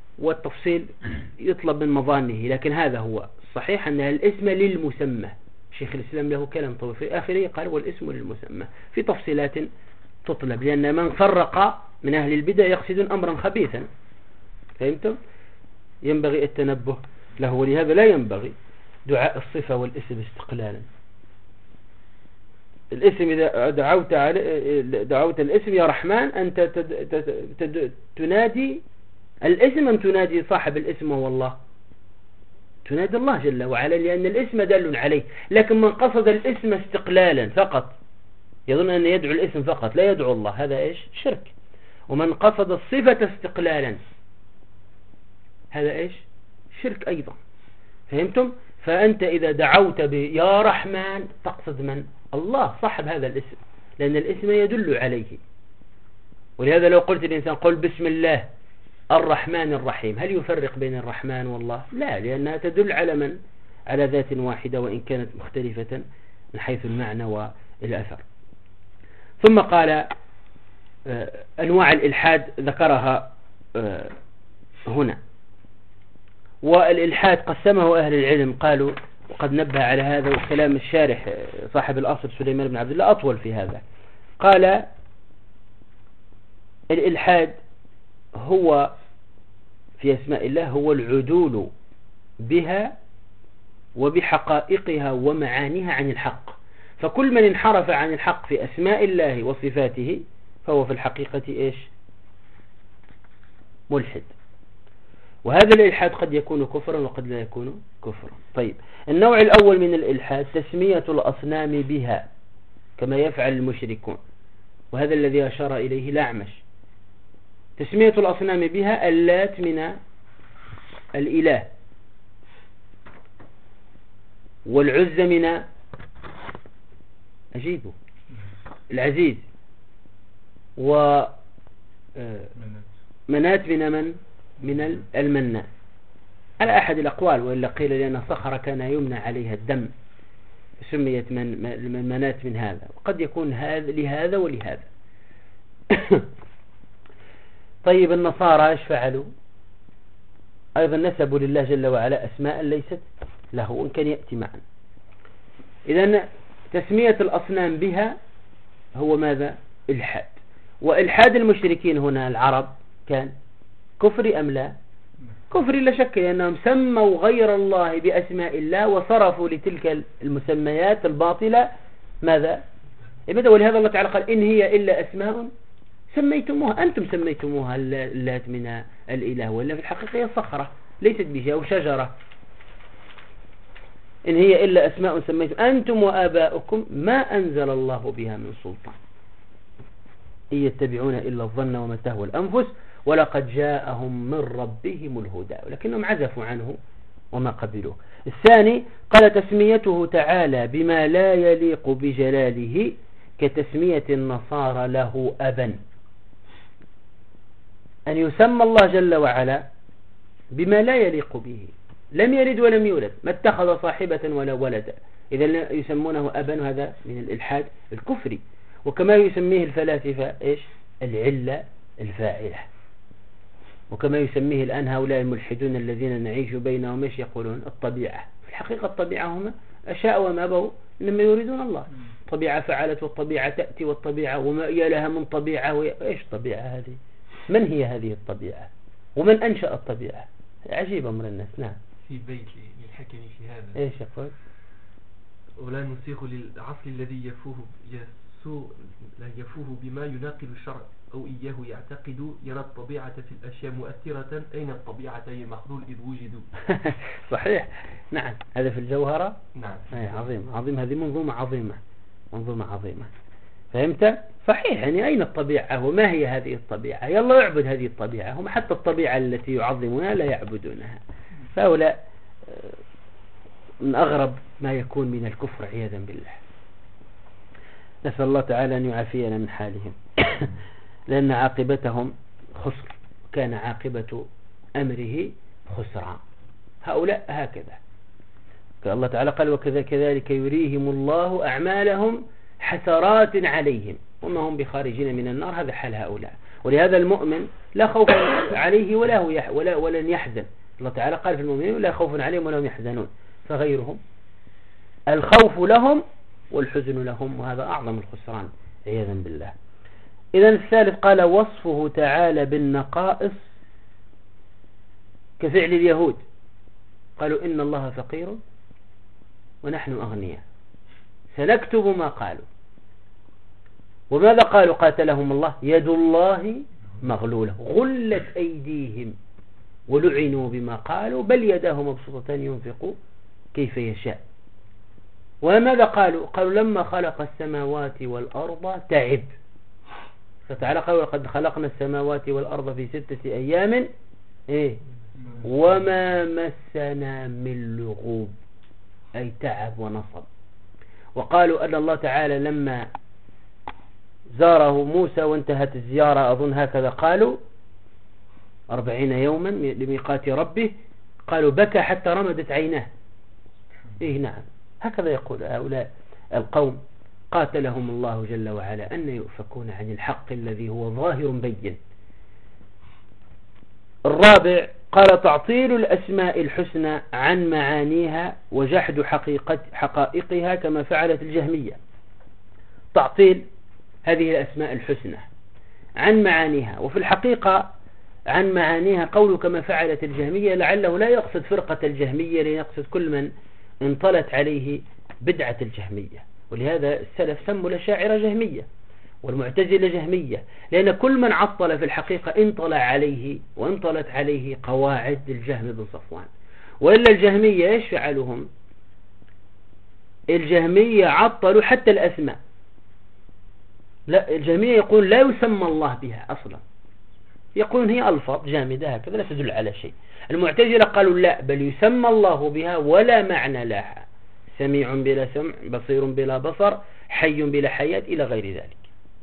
S2: والتفصيل يطلب من مظانه، لكن هذا هو صحيح أن الاسم للمسمى. شيخ الإسلام له كلام طويل في آخره قال والاسم للمسمى، في تفصيلات تطلب، لأن من فرق من أهل البدع يقصدون أمرا خبيثا، فهمتم؟ ينبغي التنبه له، ولهذا لا ينبغي دعاء الصفة والاسم استقلالا. الاسم إذا دعوت الاسم يا رحمن أنت تنادي الاسم أم تنادي صاحب الاسم وهو الله؟ تنادي الله جل وعلا، لأن الاسم دل عليه. لكن من قصد الاسم استقلالا فقط يظن أن يدعو الاسم فقط لا يدعو الله، هذا إيش؟ شرك. ومن قصد الصفة استقلالا هذا إيش؟ شرك أيضا، فهمتم؟ فأنت إذا دعوت يا رحمن تقصد من؟ الله صاحب هذا الاسم، لأن الاسم يدل عليه. ولهذا لو قلت الإنسان قل بسم الله الرحمن الرحيم، هل يفرق بين الرحمن والله؟ لا، لأنها تدل على من؟ على ذات واحدة وإن كانت مختلفة من حيث المعنى والأثر. ثم قال أنواع الإلحاد ذكرها هنا. والإلحاد قسمه أهل العلم، قالوا وقد نبه على هذا، وكلام الشارح صاحب الأصل سليمان بن عبد الله أطول في هذا. قال الإلحاد هو في أسماء الله هو العدول بها وبحقائقها ومعانيها عن الحق، فكل من انحرف عن الحق في أسماء الله وصفاته فهو في الحقيقة إيش؟ ملحد. وهذا الإلحاد قد يكون كفرا وقد لا يكون كفرا. طيب، النوع الأول من الإلحاد تسمية الأصنام بها كما يفعل المشركون، وهذا الذي أشار إليه الأعمش. تسمية الأصنام بها اللات من الإله، والعزى من أجيبه العزيز، ومنات من المنان، على أحد الأقوال، وإلا قيل لأن الصخرة كان يمنى عليها الدم سميت منات من هذا، وقد يكون هذا لهذا ولهذا. طيب، النصارى ايش فعلوا؟ أيضا نسبوا لله جل وعلا أسماء ليست له، وإن كان يأتي معا. إذن تسمية الأصنام بها هو ماذا؟ إلحاد. وإلحاد المشركين هنا العرب كان كفر أم لا؟ كفر لا شك، لأنهم سموا غير الله بأسماء الله وصرفوا لتلك المسميات الباطلة ماذا؟ إبدا. ولهذا الله تعالى قال إن هي إلا أسماء سميتموها، أنتم سميتموها اللات من الإله، ولا في الحقيقة هي صخرة ليست بشيء أو شجرة. إن هي إلا أسماء سميتم أنتم وآباؤكم ما أنزل الله بها من سلطان إن يتبعون إلا الظن وما تهوى الأنفس ولقد جاءهم من ربهم الهدى، ولكنهم عزفوا عنه وما قبلوه. الثاني قال تسميته تعالى بما لا يليق بجلاله كتسمية النصارى له أبا، أن يسمى الله جل وعلا بما لا يليق به، لم يلد ولم يولد، ما اتخذ صاحبة ولا ولدا، إذا يسمونه أبا، هذا من الإلحاد الكفري. وكما يسميه الفلاسفة إيش؟ العلة الفاعلة. وكما يسميه الآن هؤلاء الملحدون الذين نعيش بينهم إيش يقولون؟ الطبيعة. في الحقيقة الطبيعة هم أشاء وما أبوا إنما يريدون الله. طبيعة فعلت والطبيعة تأتي والطبيعة وما لها من طبيعة إيش الطبيعة هذه؟ من هي هذه الطبيعة؟ ومن أنشأ الطبيعة؟ عجيب أمر الناس. نعم.
S3: في بيت للحكم في هذا
S2: إيش يقول؟
S3: ولا نسيغ للعصر الذي يفوه بما يناقض الشرع أو إياه يعتقد يرى الطبيعة في الأشياء مؤثرة، أين الطبيعة هي مخلول إذ وجدوا.
S2: صحيح. نعم، هذا في الجوهرة.
S3: نعم.
S2: عظيم عظيم، هذه منظومة عظيمة، منظومة عظيمة. فهمت؟ صحيح. يعني أين الطبيعة وما هي هذه الطبيعة؟ يلا يعبد هذه الطبيعة. هم حتى الطبيعة التي يعظمونها لا يعبدونها. فهؤلاء من أغرب ما يكون من الكفر عياذا بالله. نسأل الله تعالى أن يعافينا من حالهم. لأن عاقبتهم خسر، كان عاقبة أمره خسرا. هؤلاء هكذا الله تعالى قال وكذلك يريهم الله أعمالهم حسرات عليهم وما هم بخارجين من النار. هذا حال هؤلاء. ولهذا المؤمن لا خوف عليه ولن يحزن. الله تعالى قال في المؤمنين لا خوف عليهم ولا هم يحزنون. فغيرهم الخوف لهم والحزن لهم، وهذا أعظم الخسران عياذا بالله. إذن الثالث قال وصفه تعالى بالنقائص كفعل اليهود، قالوا إن الله فقير ونحن أغنياء، سنكتب ما قالوا. وماذا قالوا قاتلهم الله؟ يد الله مغلولة غلت أيديهم ولعنوا بما قالوا بل يداه مبسوطتان ينفق كيف يشاء. وماذا قالوا؟ قالوا لما خلق السماوات والأرض تعب، فتعالى قالوا لقد خلقنا السماوات والأرض في 6 أيام وما مسنا من لغوب، أي تعب ونصب. وقالوا أن الله تعالى لما زاره موسى وانتهت الزيارة أظن هكذا قالوا 40 يوما لميقات ربه، قالوا بكى حتى رمدت عيناه. نعم هكذا يقول هؤلاء القوم قاتلهم الله جل وعلا أن يؤفكون عن الحق الذي هو ظاهر بين. الرابع قال تعطيل الأسماء الحسنى عن معانيها وجحد حقائقها كما فعلت الجهمية. تعطيل هذه الأسماء الحسنى عن معانيها، وفي الحقيقة عن معانيها قول كما فعلت الجهمية لعله لا يقصد فرقة الجهمية، ليقصد كل من انطلت عليه بدعة الجهمية. ولهذا السلف سموا الأشاعرة جهمية والمعتزلة جهمية، لأن كل من عطل في الحقيقة انطلع عليه وانطلت عليه قواعد الجهم بن صفوان. وإلا الجهمية ايش فعلهم؟ الجهمية عطلوا حتى الأسماء. لا، الجهمية يقول لا يسمى الله بها أصلا، يقولون هي ألفاظ جامدة هكذا لا تدل على شيء. المعتزلة قالوا لا، بل يسمى الله بها ولا معنى لها، سميع بلا سمع، بصير بلا بصر، حي بلا حياة، إلى غير ذلك.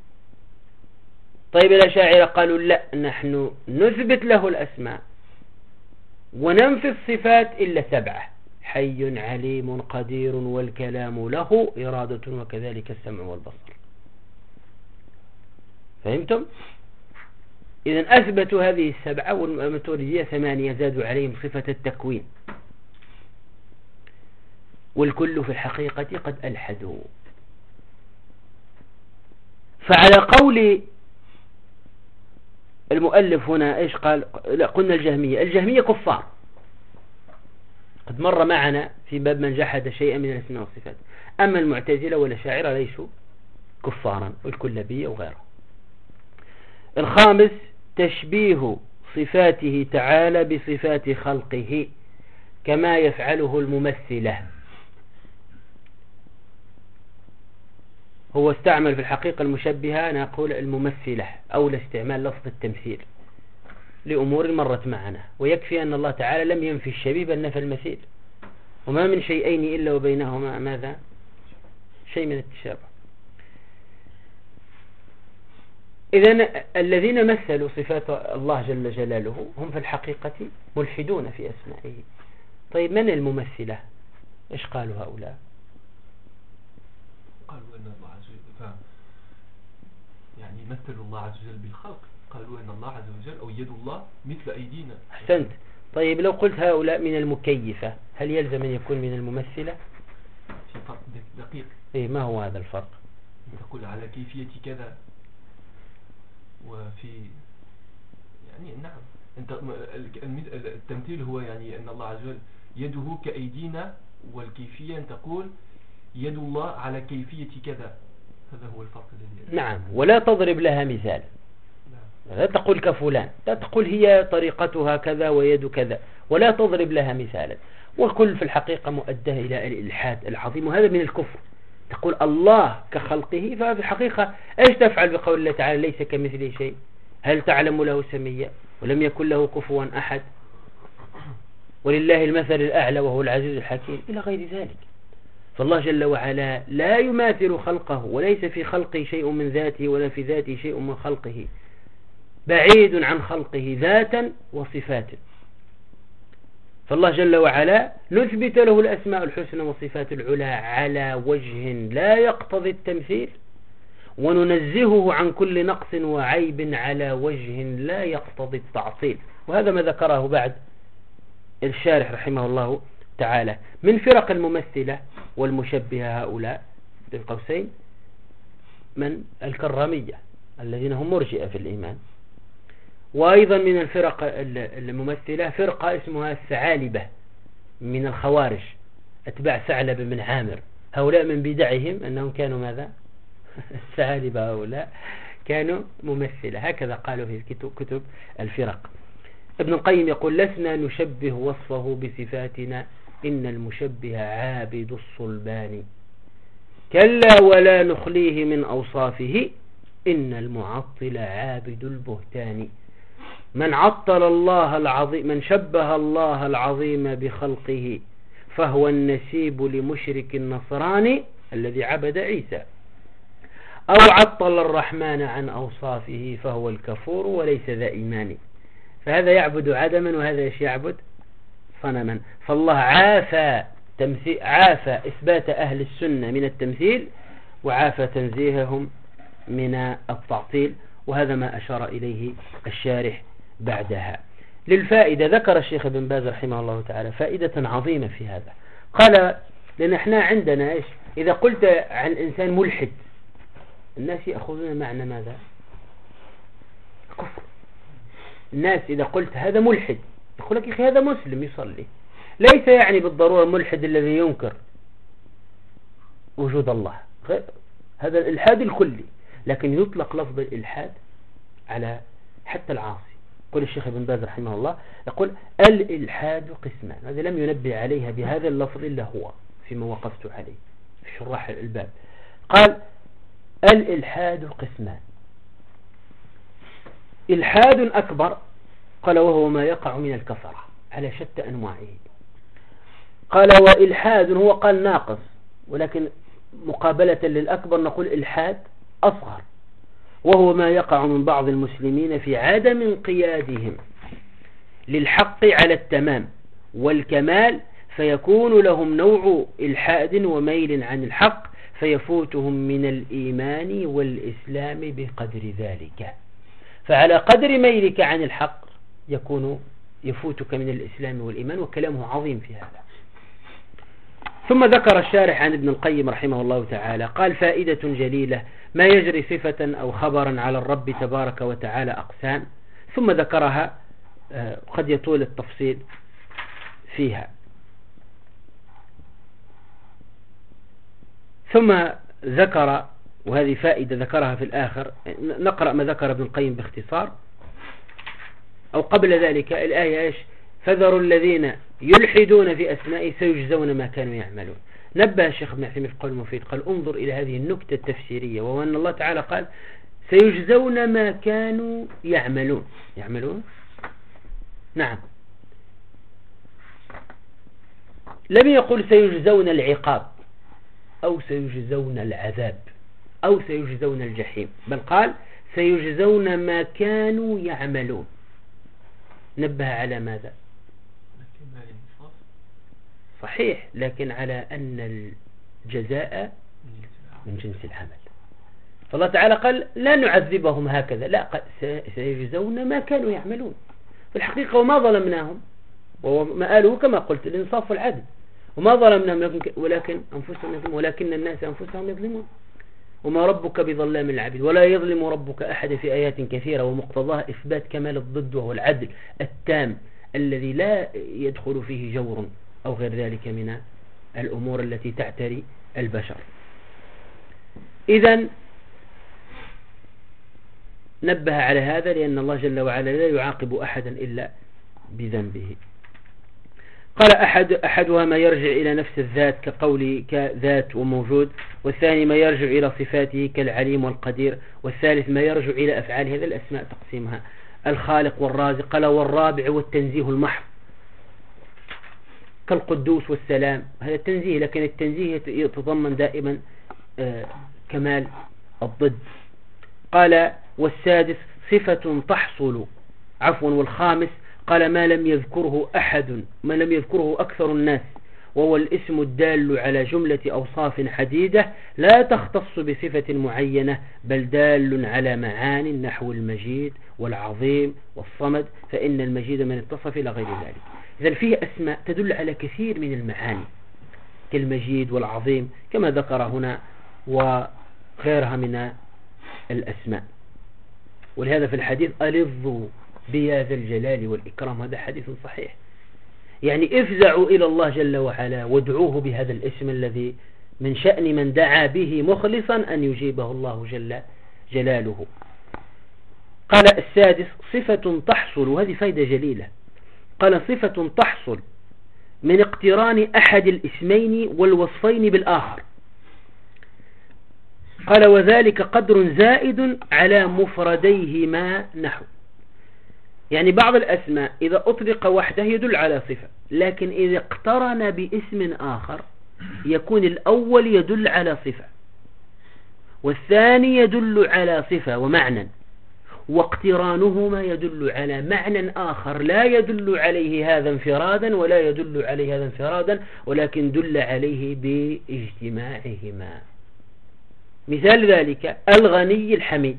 S2: طيب الأشاعرة قالوا لا، نحن نثبت له الأسماء وننفي الصفات إلا 7: حي عليم قدير والكلام له إرادة وكذلك السمع والبصر. فهمتم؟ إذن أثبتوا هذه 7، والماتريدية 8 زادوا عليهم صفة التكوين، والكل في الحقيقة قد ألحدوا. فعلى قول المؤلف هنا إيش قال؟ لا، قلنا الجهمية كفار، قد مر معنا في باب من جحد شيئا من الأسماء والصفات. أما المعتزلة والأشاعرة ليسوا كفارا، والكلابية وغيره. الخامس تشبيه صفاته تعالى بصفات خلقه كما يفعله الممثلة. هو استعمل في الحقيقة المشبهة، أنا أقول الممثلة، أو لاستعمال لفظ التمثيل لأمور مرت معنا. ويكفي أن الله تعالى لم ينفي الشبيه بل نفى المثيل، وما من شيئين إلا وبينهما ماذا؟ شيء من التشابه. إذن الذين مثلوا صفات الله جل جلاله هم في الحقيقة ملحدون في أسمائه. طيب من الممثلة؟ إيش قالوا هؤلاء؟
S3: قالوا أن الله عز وجل يعني مثلوا الله عز وجل بالخلق، قالوا أن الله عز وجل أو يد الله مثل أيدينا.
S2: أحسنت. طيب لو قلت هؤلاء من المكيفة، هل يلزم أن يكون من الممثلة؟
S3: في فرق دقيق.
S2: ما هو هذا الفرق؟
S3: تقول على كيفية كذا، وفي يعني نعم انت التمثيل هو يعني ان الله عز وجل يده كأيدينا، والكيفية ان تقول يد الله على كيفية كذا. هذا هو الفرق الذي
S2: نعم. ولا تضرب لها مثال، لا تقول كفلان، لا تقول هي طريقتها كذا ويد كذا، ولا تضرب لها مثالا. والكل في الحقيقة مؤداه إلى الإلحاد العظيم، وهذا من الكفر. تقول الله كخلقه، ففي الحقيقة ايش تفعل بقول الله تعالى ليس كمثله شيء؟ هل تعلم له سميا؟ ولم يكن له كفوا أحد، ولله المثل الأعلى وهو العزيز الحكيم، إلى غير ذلك. فالله جل وعلا لا يماثل خلقه، وليس في خلقه شيء من ذاته ولا في ذاته شيء من خلقه، بعيد عن خلقه ذاتا وصفاتا. فالله جل وعلا نثبت له الأسماء الحسنى والصفات العلى على وجه لا يقتضي التمثيل، وننزهه عن كل نقص وعيب على وجه لا يقتضي التعطيل. وهذا ما ذكره بعد الشارح رحمه الله تعالى من فرق الممثلة والمشبهة هؤلاء بين قوسين من الكرامية الذين هم مرجئة في الإيمان. وأيضا من الفرق الممثلة فرقة اسمها الثعالبة من الخوارج أتباع ثعلب بن عامر. هؤلاء من بدعهم أنهم كانوا ماذا؟ الثعالبة هؤلاء كانوا ممثلة. هكذا قالوا في كتب الفرق. ابن القيم يقول لسنا نشبه وصفه بصفاتنا إن المشبه عابد الصلبان كلا ولا نخليه من أوصافه إن المعطل عابد البهتان. من عطل الله العظيم من شبه الله العظيم بخلقه فهو النسيب لمشرك النصراني الذي عبد عيسى أو عطل الرحمن عن أوصافه فهو الكفور وليس ذا إيمان. فهذا يعبد عدما وهذا يعبد صنما. فالله عافى إثبات أهل السنة من التمثيل وعافى تنزيههم من التعطيل. وهذا ما أشار إليه الشارح بعدها. للفائدة ذكر الشيخ ابن باز رحمه الله تعالى فائدة عظيمة في هذا. قال لأن احنا عندنا إيش إذا قلت عن إنسان ملحد الناس يأخذون معنى ماذا؟ كفر. الناس إذا قلت هذا ملحد يقول لك يا أخي هذا مسلم يصلي. ليس يعني بالضرورة الملحد الذي ينكر وجود الله، هذا الإلحاد الكلي، لكن يطلق لفظ الإلحاد على حتى العاصي. يقول الشيخ ابن باز رحمه الله يقول الإلحاد قسمان. هذا لم ينبه عليها بهذا اللفظ إلا هو فيما وقفت عليه في شراح الباب. قال الإلحاد قسمان: إلحاد أكبر قال وهو ما يقع من الكفرة على شتى أنواعه. قال وإلحاد هو قال ناقص، ولكن مقابلة للأكبر نقول إلحاد أصغر، وهو ما يقع من بعض المسلمين في عدم انقيادهم للحق على التمام والكمال، فيكون لهم نوع إلحاد وميل عن الحق فيفوتهم من الإيمان والإسلام بقدر ذلك. فعلى قدر ميلك عن الحق يفوتك من الإسلام والإيمان، وكلامه عظيم في هذا. ثم ذكر الشارح عن ابن القيم رحمه الله تعالى قال فائدة جليلة: ما يجري صفة أو خبرا على الرب تبارك وتعالى أقسام، ثم ذكرها قد يطول التفصيل فيها. ثم ذكر، وهذه فائدة ذكرها في الآخر، نقرأ ما ذكر ابن القيم باختصار. أو قبل ذلك الآية إيش؟ فذروا الذين يلحدون في أسمائه سيجزون ما كانوا يعملون. نبه الشيخ ابن عثيمين في القول المفيد قال انظر إلى هذه النكتة التفسيرية، وهو أن الله تعالى قال سيجزون ما كانوا يعملون. نعم، لم يقل سيجزون العقاب أو سيجزون العذاب أو سيجزون الجحيم، بل قال سيجزون ما كانوا يعملون. نبه على ماذا؟ صحيح، لكن على أن الجزاء من جنس العمل. فالله تعالى قال لا نعذبهم هكذا، لا، قال سيجزون ما كانوا يعملون. في الحقيقة وما ظلمناهم، وما قالوا كما قلت الإنصاف والعدل، وما ظلمناهم ولكن أنفسهم يظلمون، ولكن الناس أنفسهم يظلمون. وما ربك بظلام العبيد ولا يظلم ربك أحد في آيات كثيرة، ومقتضاها إثبات كمال الضد وهو العدل التام الذي لا يدخل فيه جور أو غير ذلك من الأمور التي تعتري البشر. إذن نبه على هذا لأن الله جل وعلا لا يعاقب أحدا إلا بذنبه. قال أحدها ما يرجع إلى نفس الذات كقول كذات وموجود، والثاني ما يرجع إلى صفاته كالعليم والقدير، والثالث ما يرجع إلى أفعال هذه الأسماء تقسيمها الخالق والرازق. قال والرابع والتنزيه المحض كالقدوس والسلام، هذا التنزيه، لكن التنزيه يتضمن دائما كمال الضد. قال والسادس صفة تحصل والخامس قال ما لم يذكره أكثر الناس، وهو الاسم الدال على جملة أوصاف حديدة لا تختص بصفة معينة، بل دال على معان نحو المجيد والعظيم والصمد، فإن المجيد من اتصف إلى غير ذلك. إذن فيه أسماء تدل على كثير من المعاني كالمجيد والعظيم كما ذكر هنا وغيرها من الأسماء. ولهذا في الحديث ألظوا بيا ذا الجلال والإكرام، هذا حديث صحيح، يعني افزعوا إلى الله جل وعلا وادعوه بهذا الاسم الذي من شأن من دعا به مخلصا أن يجيبه الله جل جلاله. قال السادس صفة تحصل، وهذه فائدة جليلة، قال صفة تحصل من اقتران أحد الاسمين والوصفين بالآخر. قال وذلك قدر زائد على مفرديهما نحو، يعني بعض الأسماء إذا أطلق وحده يدل على صفة، لكن إذا اقترن باسم آخر يكون الأول يدل على صفة والثاني يدل على صفة ومعنى، واقترانهما يدل على معنى آخر لا يدل عليه هذا انفرادا ولا يدل عليه هذا انفرادا، ولكن دل عليه باجتماعهما. مثال ذلك الغني الحميد،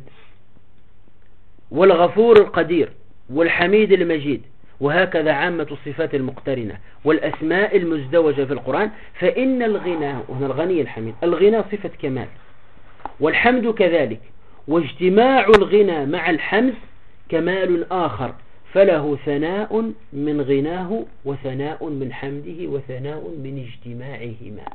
S2: والغفور القدير، والحميد المجيد، وهكذا عامة الصفات المقترنة والأسماء المزدوجة في القرآن. فإن الغنى، هنا الغني الحميد، الغنى صفة كمال، والحمد كذلك، واجتماع الغنى مع الحمد كمال آخر، فله ثناء من غناه وثناء من حمده وثناء من اجتماعهما.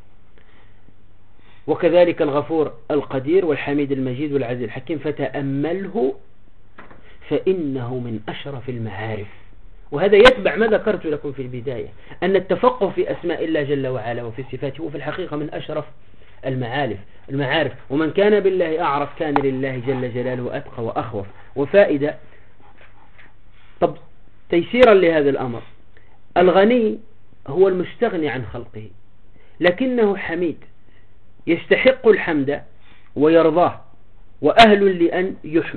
S2: وكذلك الغفور القدير والحميد المجيد والعزيز الحكيم، فتأمله فإنه من أشرف المعارف. وهذا يتبع ما ذكرت لكم في البداية، أن التفقه في أسماء الله جل وعلا وفي صفاته في الحقيقة من أشرف المعارف. ومن كان بالله أعرف كان لله جل جلاله أتقى وأخوف. وفائدة طب تيسيرا لهذا الأمر، الغني هو المستغني عن خلقه، لكنه حميد يستحق الحمد ويرضاه وأهل لأن يحمد،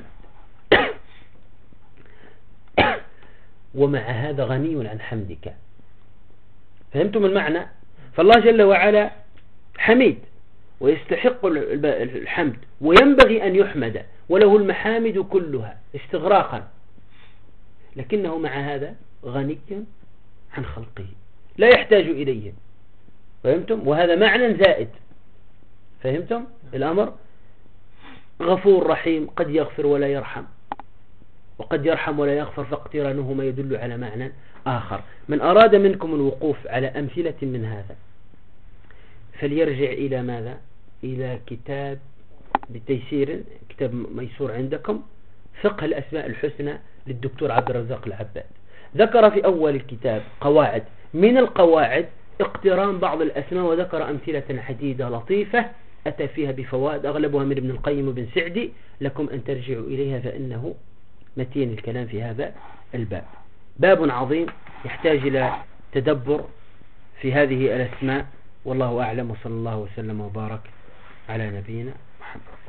S2: ومع هذا غني عن حمدك. فهمتم المعنى؟ فالله جل وعلا حميد ويستحق الحمد وينبغي أن يحمد وله المحامد كلها استغراقا، لكنه مع هذا غني عن خلقه لا يحتاج إليهم. فهمتم؟ وهذا معنى زائد. فهمتم الأمر؟ غفور رحيم، قد يغفر ولا يرحم، وقد يرحم ولا يغفر، فاقترانهما يدل على معنى آخر. من أراد منكم الوقوف على أمثلة من هذا فليرجع إلى ماذا؟ إلى كتاب بالتيسير، كتاب ميسور عندكم، فقه الأسماء الحسنى للدكتور عبد الرزاق العباد. ذكر في أول الكتاب قواعد، من القواعد اقتران بعض الأسماء، وذكر أمثلة عديدة لطيفة أتى فيها بفوائد أغلبها من ابن القيم وابن سعدي، لكم أن ترجعوا إليها فإنه متين الكلام في هذا الباب. باب عظيم يحتاج إلى تدبر في هذه الأسماء، والله أعلم، وصلى الله وسلم وبارك على نبينا محمد.